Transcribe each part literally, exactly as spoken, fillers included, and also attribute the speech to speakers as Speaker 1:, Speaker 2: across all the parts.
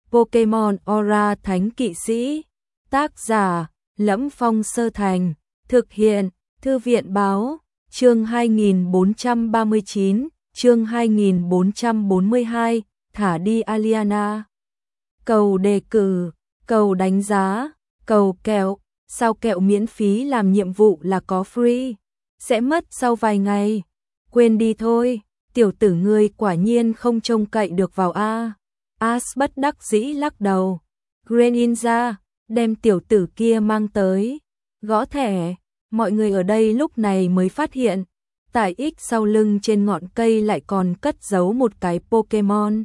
Speaker 1: Pokemon Aura Thánh Kỵ Sĩ. Tác giả: Lẫm Phong Sơ Thành. Thực hiện: Thư viện báo. Chương hai nghìn bốn trăm ba mươi chín, chương hai nghìn bốn trăm bốn mươi hai, thả đi Aliana. Cầu đề cử, cầu đánh giá, cầu kẹo. Sao kẹo miễn phí làm nhiệm vụ là có free? Sẽ mất sau vài ngày. Quên đi thôi, tiểu tử ngươi quả nhiên không trông cậy được vào a. Ash bất đắc dĩ lắc đầu. Greninja, đem tiểu tử kia mang tới. Gõ thẻ, mọi người ở đây lúc này mới phát hiện, tại X sau lưng trên ngọn cây lại còn cất giấu một cái Pokemon.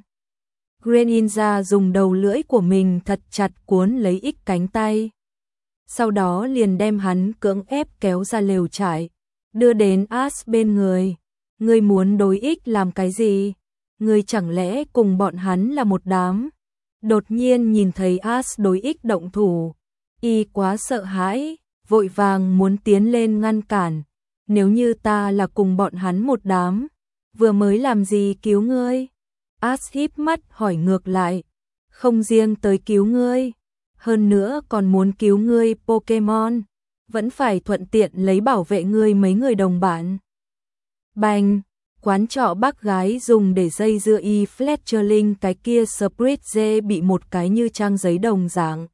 Speaker 1: Greninja dùng đầu lưỡi của mình thật chặt cuốn lấy X cánh tay. Sau đó liền đem hắn cưỡng ép kéo ra lều trại, đưa đến Ash bên người. Ngươi muốn đối X làm cái gì? Ngươi chẳng lẽ cùng bọn hắn là một đám? Đột nhiên nhìn thấy Ash đối X động thủ, y quá sợ hãi, vội vàng muốn tiến lên ngăn cản. Nếu như ta là cùng bọn hắn một đám, vừa mới làm gì cứu ngươi? Ash híp mắt hỏi ngược lại. Không riêng tới cứu ngươi, hơn nữa còn muốn cứu ngươi Pokemon, vẫn phải thuận tiện lấy bảo vệ ngươi mấy người đồng bạn. Bành, quán trọ bác gái dùng để dây dưa y Fletcherling cái kia Spritze bị một cái như trang giấy đồng dạng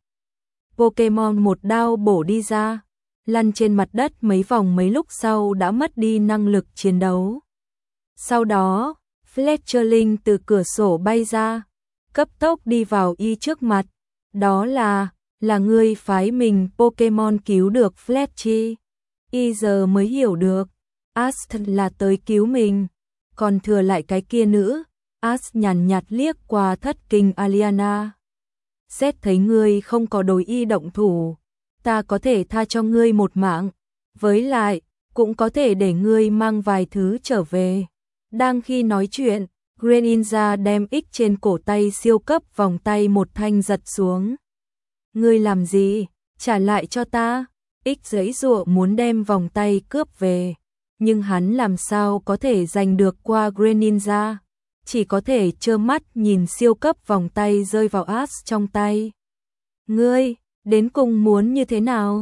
Speaker 1: Pokemon một đao bổ đi ra, lăn trên mặt đất mấy vòng, mấy lúc sau đã mất đi năng lực chiến đấu. Sau đó, Fletcherling từ cửa sổ bay ra, cấp tốc đi vào y trước mặt. Đó là, là ngươi phái mình Pokemon cứu được Fletchi. Y giờ mới hiểu được, Ash thật là tới cứu mình. Còn thừa lại cái kia nữ, Ash nhàn nhạt liếc qua thất kinh Aliana. Xét thấy ngươi không có đối y động thủ, ta có thể tha cho ngươi một mạng, với lại, cũng có thể để ngươi mang vài thứ trở về. Đang khi nói chuyện, Greninja đem X trên cổ tay siêu cấp vòng tay một thanh giật xuống. Ngươi làm gì? Trả lại cho ta. X giãy giụa muốn đem vòng tay cướp về, nhưng hắn làm sao có thể giành được qua Greninja, chỉ có thể trơ mắt nhìn siêu cấp vòng tay rơi vào Ash trong tay. Ngươi, đến cùng muốn như thế nào?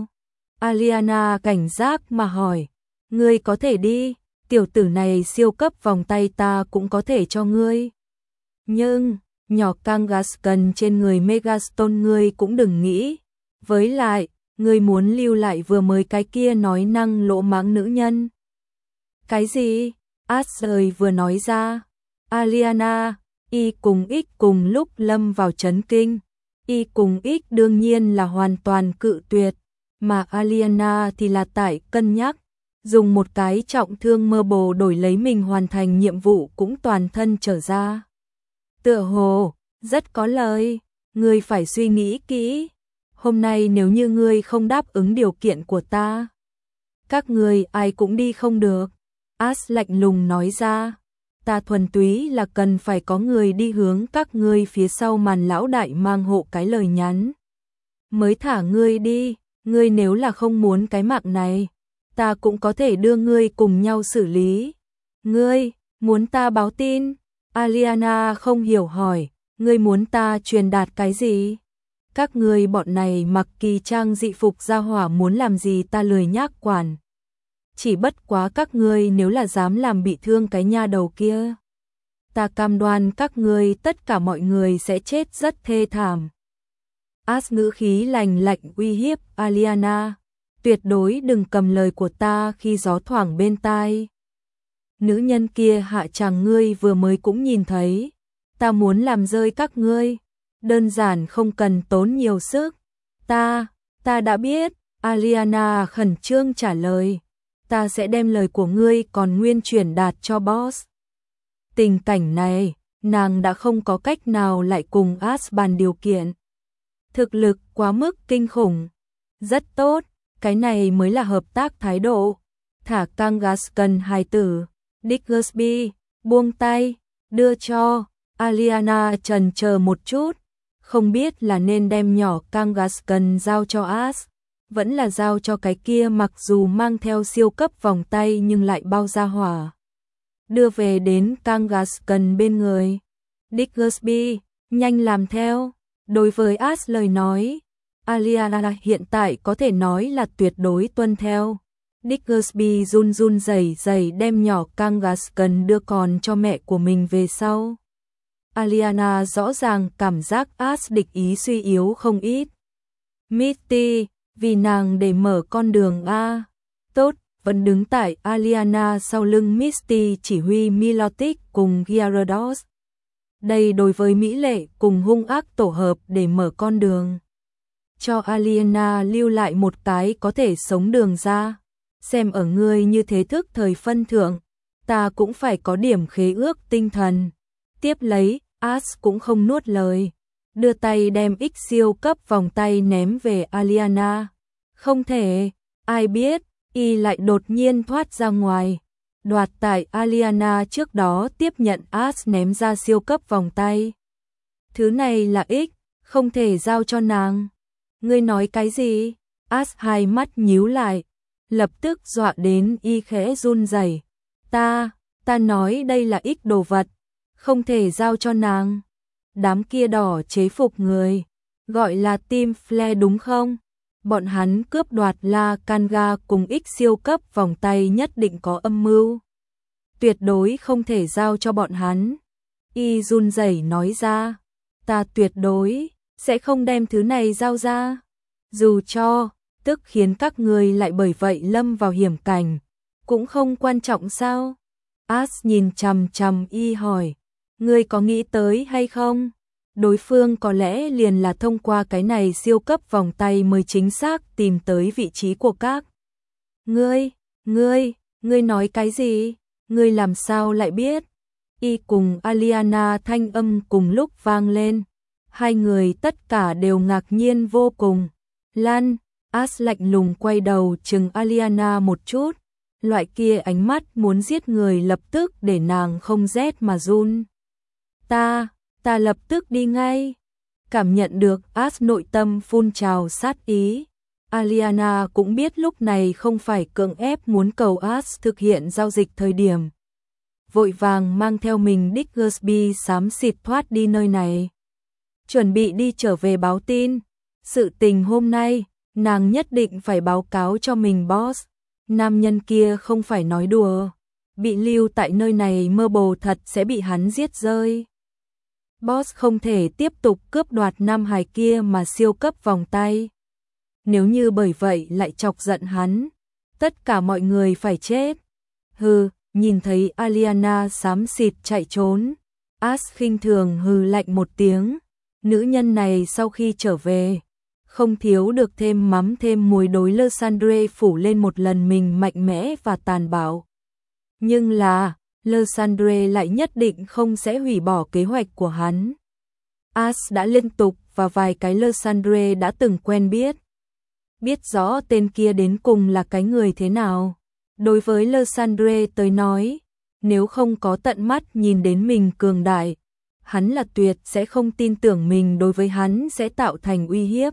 Speaker 1: Aliana cảnh giác mà hỏi. Ngươi có thể đi, tiểu tử này siêu cấp vòng tay ta cũng có thể cho ngươi. Nhưng, nhỏ Kangaskhan trên người Megastone ngươi cũng đừng nghĩ. Với lại, ngươi muốn lưu lại vừa mới cái kia nói năng lỗ mãng nữ nhân. Cái gì? Ash rời vừa nói ra. Aliana, y cùng X cùng lúc lâm vào chấn kinh. Y cùng X đương nhiên là hoàn toàn cự tuyệt, mà Aliana thì là tại cân nhắc, dùng một cái trọng thương mơ bồ đổi lấy mình hoàn thành nhiệm vụ cũng toàn thân trở ra. Tựa hồ, rất có lời, ngươi phải suy nghĩ kỹ. Hôm nay nếu như ngươi không đáp ứng điều kiện của ta, các ngươi ai cũng đi không được. Ash lạnh lùng nói ra. Ta thuần túy là cần phải có người đi hướng các ngươi phía sau màn lão đại mang hộ cái lời nhắn, mới thả ngươi đi. Ngươi nếu là không muốn cái mạng này, ta cũng có thể đưa ngươi cùng nhau xử lý. Ngươi, muốn ta báo tin? Aliana không hiểu hỏi, ngươi muốn ta truyền đạt cái gì? Các ngươi bọn này mặc kỳ trang dị phục ra hỏa muốn làm gì ta lười nhác quản. Chỉ bất quá các ngươi nếu là dám làm bị thương cái nha đầu kia, ta cam đoan các ngươi tất cả mọi người sẽ chết rất thê thảm. Ash ngữ khí lạnh lạnh uy hiếp Aliana. Tuyệt đối đừng cầm lời của ta khi gió thoảng bên tai. Nữ nhân kia hạ chàng ngươi vừa mới cũng nhìn thấy. Ta muốn làm rơi các ngươi, đơn giản không cần tốn nhiều sức. Ta, ta đã biết. Aliana khẩn trương trả lời. Ta sẽ đem lời của ngươi còn nguyên truyền đạt cho boss. Tình cảnh này, nàng đã không có cách nào lại cùng Ash bàn điều kiện. Thực lực quá mức kinh khủng. Rất tốt, cái này mới là hợp tác thái độ. Thả Kangaskhan hài tử. Diggersby, buông tay, đưa cho. Aliana chần chờ một chút, không biết là nên đem nhỏ Kangaskhan giao cho Ash, vẫn là giao cho cái kia mặc dù mang theo siêu cấp vòng tay nhưng lại bao ra hỏa. Đưa về đến Kangaskhan bên người. Diggersby, nhanh làm theo. Đối với Ash lời nói, Aliana hiện tại có thể nói là tuyệt đối tuân theo. Diggersby run run rẩy rẩy đem nhỏ Kangaskhan đưa còn cho mẹ của mình về sau. Aliana rõ ràng cảm giác Ash địch ý suy yếu không ít. Misty, vì nàng để mở con đường A. Tốt, vẫn đứng tại Aliana sau lưng Misty chỉ huy Milotic cùng Gyarados. Đây đối với mỹ lệ cùng hung ác tổ hợp để mở con đường. Cho Aliana lưu lại một cái có thể sống đường ra. Xem ở ngươi như thế thức thời phân thượng, ta cũng phải có điểm khế ước tinh thần. Tiếp lấy, Ash cũng không nuốt lời. Đưa tay đem X siêu cấp vòng tay ném về Aliana. Không thể, ai biết, y lại đột nhiên thoát ra ngoài. Đoạt tại Aliana trước đó tiếp nhận Ash ném ra siêu cấp vòng tay. Thứ này là X, không thể giao cho nàng. Ngươi nói cái gì? Ash hai mắt nhíu lại, lập tức dọa đến y khẽ run rẩy. Ta, ta nói đây là X đồ vật, không thể giao cho nàng. Đám kia đỏ chế phục người, gọi là Team Flare đúng không? Bọn hắn cướp đoạt La Kanga cùng X siêu cấp vòng tay nhất định có âm mưu. Tuyệt đối không thể giao cho bọn hắn. Y run rẩy nói ra, ta tuyệt đối sẽ không đem thứ này giao ra. Dù cho, tức khiến các người lại bởi vậy lâm vào hiểm cảnh, cũng không quan trọng sao? Ash nhìn chằm chằm y hỏi, ngươi có nghĩ tới hay không? Đối phương có lẽ liền là thông qua cái này siêu cấp vòng tay mới chính xác tìm tới vị trí của các. Ngươi, ngươi, ngươi nói cái gì? Ngươi làm sao lại biết? Y cùng Aliana thanh âm cùng lúc vang lên. Hai người tất cả đều ngạc nhiên vô cùng. Lan, Ash lạnh lùng quay đầu chừng Aliana một chút. Loại kia ánh mắt muốn giết người lập tức để nàng không rét mà run. Ta, ta lập tức đi ngay. Cảm nhận được Ash nội tâm phun trào sát ý. Aliana cũng biết lúc này không phải cưỡng ép muốn cầu Ash thực hiện giao dịch thời điểm. Vội vàng mang theo mình Diggersby xám xịt thoát đi nơi này. Chuẩn bị đi trở về báo tin. Sự tình hôm nay, nàng nhất định phải báo cáo cho mình boss. Nam nhân kia không phải nói đùa. Bị lưu tại nơi này mơ bồ thật sẽ bị hắn giết rơi. Boss không thể tiếp tục cướp đoạt nam hài kia mà siêu cấp vòng tay. Nếu như bởi vậy lại chọc giận hắn, tất cả mọi người phải chết. Hừ, nhìn thấy Aliana xám xịt chạy trốn, Ash khinh thường hừ lạnh một tiếng. Nữ nhân này sau khi trở về, không thiếu được thêm mắm thêm muối đối Lysandre phủ lên một lần mình mạnh mẽ và tàn bạo. Nhưng là, Lysandre lại nhất định không sẽ hủy bỏ kế hoạch của hắn. Ash đã liên tục và vài cái Lysandre đã từng quen biết. Biết rõ tên kia đến cùng là cái người thế nào. Đối với Lysandre tới nói, nếu không có tận mắt nhìn đến mình cường đại, hắn là tuyệt sẽ không tin tưởng mình đối với hắn sẽ tạo thành uy hiếp.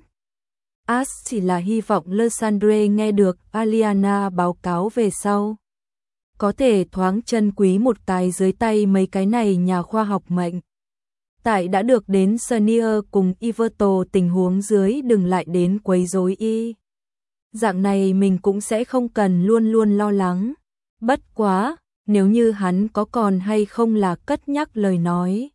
Speaker 1: Ash chỉ là hy vọng Lysandre nghe được Aliana báo cáo về sau. Có thể thoáng chân quý một cái dưới tay mấy cái này nhà khoa học mệnh. Tại đã được đến Senior cùng Iverto tình huống dưới đừng lại đến quấy rối y. Dạng này mình cũng sẽ không cần luôn luôn lo lắng. Bất quá, nếu như hắn có còn hay không là cất nhắc lời nói.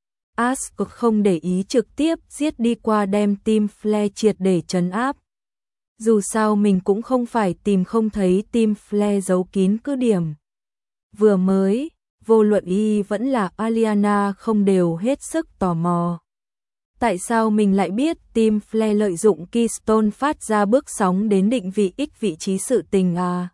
Speaker 1: Ash không để ý trực tiếp giết đi qua đem Team Flare triệt để trấn áp. Dù sao mình cũng không phải tìm không thấy Team Flare giấu kín cứ điểm. Vừa mới, vô luận y vẫn là Aliana không đều hết sức tò mò. Tại sao mình lại biết Team Flare lợi dụng Keystone phát ra bước sóng đến định vị X vị trí sự tình à?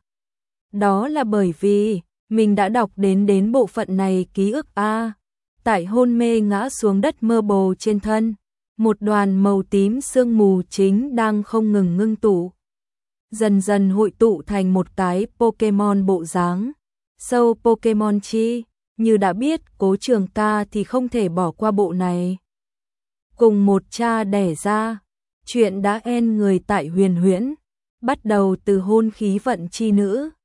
Speaker 1: Đó là bởi vì, mình đã đọc đến đến bộ phận này ký ức A. Tại hôn mê ngã xuống đất mơ bồ trên thân, một đoàn màu tím sương mù chính đang không ngừng ngưng tụ. Dần dần hội tụ thành một cái Pokemon bộ dáng. Sâu Pokemon chi, như đã biết Cố Trường Ca thì không thể bỏ qua bộ này. Cùng một cha đẻ ra, chuyện đã en người tại huyền huyễn, bắt đầu từ hôn khí vận chi nữ.